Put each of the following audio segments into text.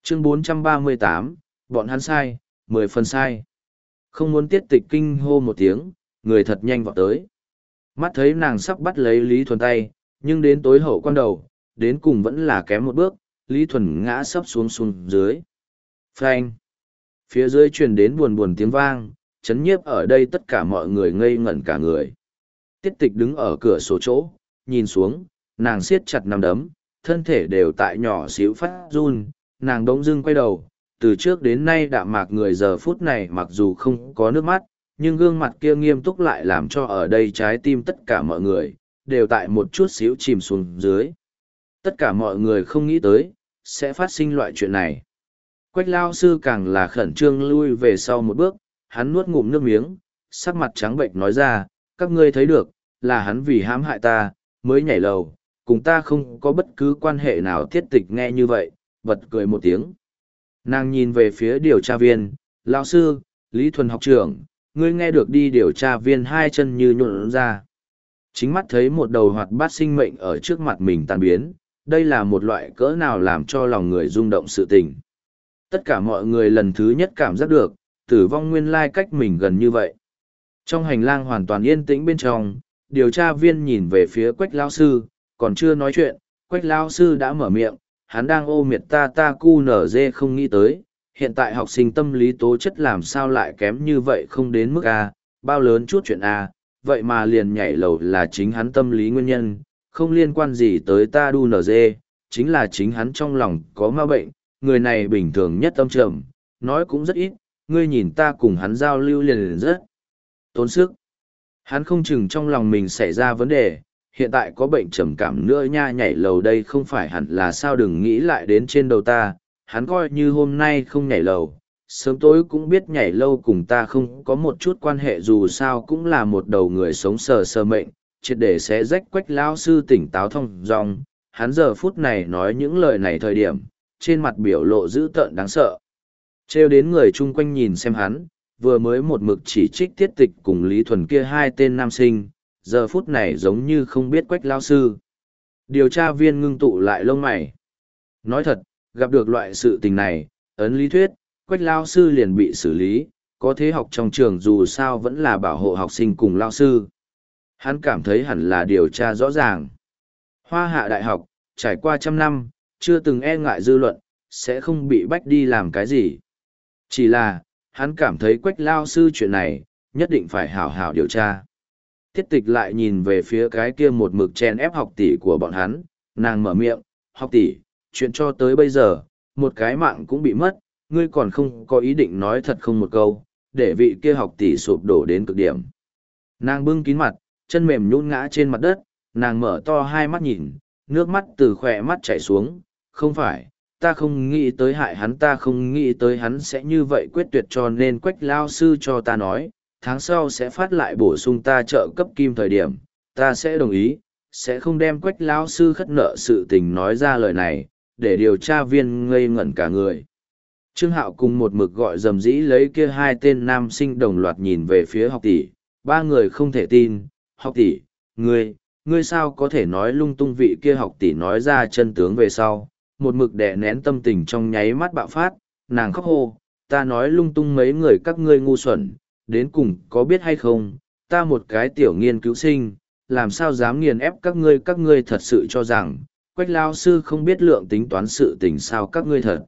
Chương 438, bọn hắn sai, 10 phần sai. Không muốn Tiết Tịch kinh hô một tiếng, người thật nhanh vọt tới. Mắt thấy nàng sắp bắt lấy Lý Thuần tay, nhưng đến tối hậu quan đầu, đến cùng vẫn là kém một bước, Lý Thuần ngã sấp xuống dưới. Phanh! Phía dưới truyền đến buồn buồn tiếng vang, chấn nhiếp ở đây tất cả mọi người ngây ngẩn cả người. Tiết Tịch đứng ở cửa sổ chỗ, nhìn xuống, nàng siết chặt nắm đấm, thân thể đều tại nhỏ xíu phát run, nàng đống dưng quay đầu, từ trước đến nay đạm mạc người giờ phút này mặc dù không có nước mắt, nhưng gương mặt kia nghiêm túc lại làm cho ở đây trái tim tất cả mọi người, đều tại một chút xíu chìm xuống dưới. Tất cả mọi người không nghĩ tới, sẽ phát sinh loại chuyện này. Quách lao sư càng là khẩn trương lui về sau một bước, hắn nuốt ngụm nước miếng, sắc mặt trắng bệnh nói ra, các ngươi thấy được, là hắn vì hãm hại ta, mới nhảy lầu, cùng ta không có bất cứ quan hệ nào. Tiết Tịch nghe như vậy, bật cười một tiếng. Nàng nhìn về phía điều tra viên, lão sư, Lý Thuần học trưởng, ngươi nghe được đi. Điều tra viên hai chân như nhuộn ra. Chính mắt thấy một đầu hoạt bát sinh mệnh ở trước mặt mình tan biến, đây là một loại cỡ nào làm cho lòng người rung động sự tình. Tất cả mọi người lần thứ nhất cảm giác được, tử vong nguyên lai cách mình gần như vậy. Trong hành lang hoàn toàn yên tĩnh bên trong, điều tra viên nhìn về phía Quách lão sư, còn chưa nói chuyện, Quách lão sư đã mở miệng, hắn đang ô miệt ta cu nở dê không nghĩ tới, hiện tại học sinh tâm lý tố chất làm sao lại kém như vậy, không đến mức A, bao lớn chút chuyện A, vậy mà liền nhảy lầu là chính hắn tâm lý nguyên nhân, không liên quan gì tới ta đu nở dê, chính là chính hắn trong lòng có ma bệnh, người này bình thường nhất tâm trầm, nói cũng rất ít, ngươi nhìn ta cùng hắn giao lưu liền rất tốn sức. Hắn không chừng trong lòng mình xảy ra vấn đề, hiện tại có bệnh trầm cảm nữa nha, nhảy lầu đây không phải hẳn là sao, đừng nghĩ lại đến trên đầu ta, hắn coi như hôm nay không nhảy lầu, sớm tối cũng biết nhảy lâu cùng ta không có một chút quan hệ, dù sao cũng là một đầu người sống sờ sờ mệnh, triệt để sẽ rách. Quách lão sư tỉnh táo thông dong, hắn giờ phút này nói những lời này thời điểm, trên mặt biểu lộ dữ tợn đáng sợ. Trêu đến người chung quanh nhìn xem hắn, vừa mới một mực chỉ trích Tiết Tịch cùng Lý Thuần kia hai tên nam sinh, giờ phút này giống như không biết Quách lão sư. Điều tra viên ngưng tụ lại lông mày. Nói thật, gặp được loại sự tình này, ấn lý thuyết, Quách lão sư liền bị xử lý, có thế học trong trường dù sao vẫn là bảo hộ học sinh cùng lão sư. Hắn cảm thấy hẳn là điều tra rõ ràng. Hoa Hạ Đại học, trải qua trăm năm, chưa từng e ngại dư luận, sẽ không bị bách đi làm cái gì. Chỉ là, hắn cảm thấy Quách lão sư chuyện này, nhất định phải hảo hảo điều tra. Tiết Tịch lại nhìn về phía cái kia một mực chen ép học tỷ của bọn hắn, nàng mở miệng, học tỷ, chuyện cho tới bây giờ, một cái mạng cũng bị mất, ngươi còn không có ý định nói thật không một câu, để vị kia học tỷ sụp đổ đến cực điểm. Nàng bưng kín mặt, chân mềm nhũn ngã trên mặt đất, nàng mở to hai mắt nhìn, nước mắt từ khỏe mắt chảy xuống, không phải, ta không nghĩ tới hại hắn, ta không nghĩ tới hắn sẽ như vậy quyết tuyệt, cho nên Quách lao sư cho ta nói, tháng sau sẽ phát lại bổ sung ta trợ cấp kim thời điểm, ta sẽ đồng ý, sẽ không đem Quách lão sư khất nợ sự tình nói ra lời này, để điều tra viên ngây ngẩn cả người. Trương Hạo cùng một mực gọi dầm dĩ lấy kia hai tên nam sinh đồng loạt nhìn về phía học tỷ, ba người không thể tin, học tỷ, ngươi sao có thể nói lung tung, vị kia học tỷ nói ra chân tướng về sau, một mực đè nén tâm tình trong nháy mắt bạo phát, nàng khóc hô, ta nói lung tung, mấy người các ngươi ngu xuẩn, đến cùng có biết hay không, ta một cái tiểu nghiên cứu sinh, làm sao dám nghiền ép các ngươi thật sự cho rằng, Quách lao sư không biết lượng tính toán sự tình sao, các ngươi thật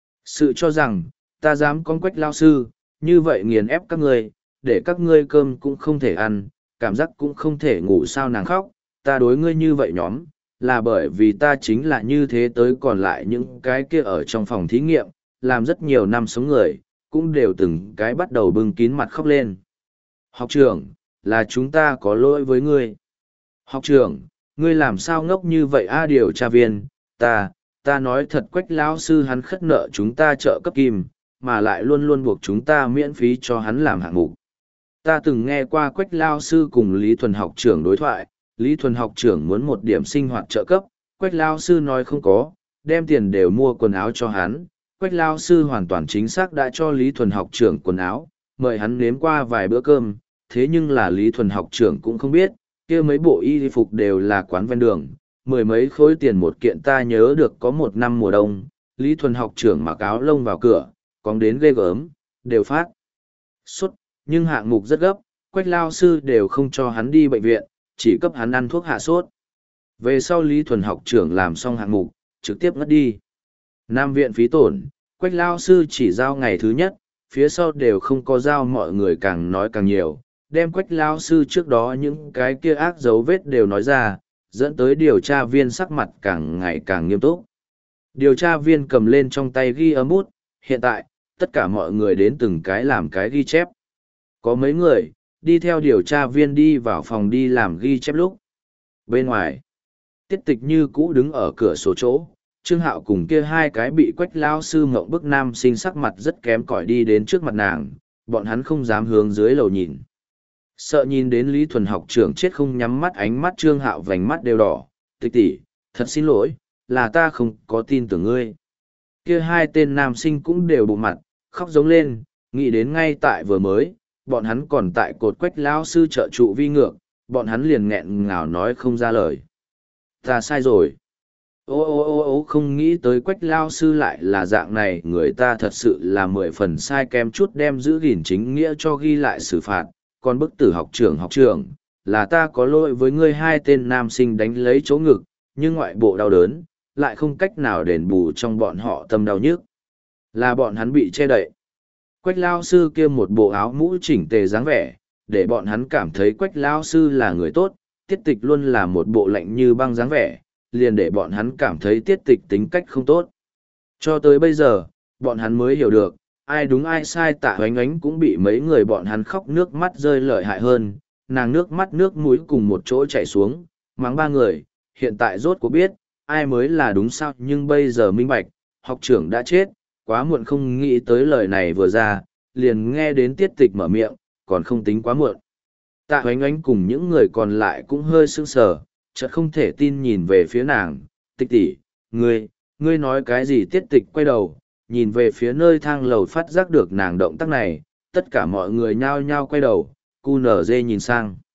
sự cho rằng, ta dám con Quách lao sư, như vậy nghiền ép các ngươi, để các ngươi cơm cũng không thể ăn, cảm giác cũng không thể ngủ sao. Nàng khóc, ta đối ngươi như vậy nhóm, là bởi vì ta chính là như thế, tới còn lại những cái kia ở trong phòng thí nghiệm, làm rất nhiều năm sống người, cũng đều từng cái bắt đầu bưng kín mặt khóc lên. Học trưởng, là chúng ta có lỗi với ngươi. Học trưởng, ngươi làm sao ngốc như vậy a? Điều tra viên, ta nói thật, Quách lão sư hắn khất nợ chúng ta trợ cấp kim, mà lại luôn luôn buộc chúng ta miễn phí cho hắn làm hạng mục. Ta từng nghe qua Quách lão sư cùng Lý Thuần học trưởng đối thoại, Lý Thuần học trưởng muốn một điểm sinh hoạt trợ cấp, Quách lão sư nói không có, đem tiền đều mua quần áo cho hắn. Quách lao sư hoàn toàn chính xác đã cho Lý Thuần học trưởng quần áo, mời hắn nếm qua vài bữa cơm, thế nhưng là Lý Thuần học trưởng cũng không biết, kia mấy bộ y phục đều là quán ven đường, mười mấy khối tiền một kiện, ta nhớ được có một năm mùa đông, Lý Thuần học trưởng mặc áo lông vào cửa, cóng đến ghê gớm, đều phát sốt, nhưng hạng mục rất gấp, Quách lao sư đều không cho hắn đi bệnh viện, chỉ cấp hắn ăn thuốc hạ sốt. Về sau Lý Thuần học trưởng làm xong hạng mục, trực tiếp ngất đi. Nam viện phí tổn, Quách lao sư chỉ giao ngày thứ nhất, phía sau đều không có giao, mọi người càng nói càng nhiều, đem Quách lao sư trước đó những cái kia ác dấu vết đều nói ra, dẫn tới điều tra viên sắc mặt càng ngày càng nghiêm túc. Điều tra viên cầm lên trong tay ghi âm bút, hiện tại, tất cả mọi người đến từng cái làm cái ghi chép. Có mấy người, đi theo điều tra viên đi vào phòng đi làm ghi chép lúc. Bên ngoài, Tiết Tịch như cũ đứng ở cửa sổ chỗ, Trương Hạo cùng kia hai cái bị Quách lao sư ngộng bức nam sinh sắc mặt rất kém cỏi đi đến trước mặt nàng, bọn hắn không dám hướng dưới lầu nhìn. Sợ nhìn đến Lý Thuần học trưởng chết không nhắm mắt, ánh mắt Trương Hạo vành mắt đều đỏ. Tịch tỷ, thật xin lỗi, là ta không có tin tưởng ngươi. Kia hai tên nam sinh cũng đều bộ mặt, khóc giống lên, nghĩ đến ngay tại vừa mới, bọn hắn còn tại cột Quách lao sư trợ trụ vi ngược, bọn hắn liền nghẹn ngào nói không ra lời. Ta sai rồi. Ô, không nghĩ tới Quách lao sư lại là dạng này, người ta thật sự là 10 phần sai, kém chút đem giữ gìn chính nghĩa cho ghi lại xử phạt, còn bức tử học trưởng, là ta có lỗi với ngươi. Hai tên nam sinh đánh lấy chỗ ngực, nhưng ngoại bộ đau đớn, lại không cách nào đền bù trong bọn họ tâm đau nhức. Là bọn hắn bị che đậy. Quách lao sư kia một bộ áo mũ chỉnh tề dáng vẻ, để bọn hắn cảm thấy Quách lao sư là người tốt. Tiết Tịch luôn là một bộ lạnh như băng dáng vẻ, liền để bọn hắn cảm thấy Tiết Tịch tính cách không tốt. Cho tới bây giờ, bọn hắn mới hiểu được, ai đúng ai sai. Tạ Oánh Oánh cũng bị mấy người bọn hắn khóc nước mắt rơi lợi hại hơn, nàng nước mắt nước mũi cùng một chỗ chảy xuống, mắng ba người, hiện tại rốt cuộc biết, ai mới là đúng sao, nhưng bây giờ minh bạch, học trưởng đã chết, quá muộn. Không nghĩ tới lời này vừa ra, liền nghe đến Tiết Tịch mở miệng, còn không tính quá muộn. Tạ Oánh Oánh cùng những người còn lại cũng hơi sững sờ, chợt không thể tin nhìn về phía nàng. Tịch tỷ, ngươi nói cái gì? Tiết Tịch quay đầu, nhìn về phía nơi thang lầu, phát giác được nàng động tác này, tất cả mọi người nhao nhao quay đầu, cu nở dê nhìn sang.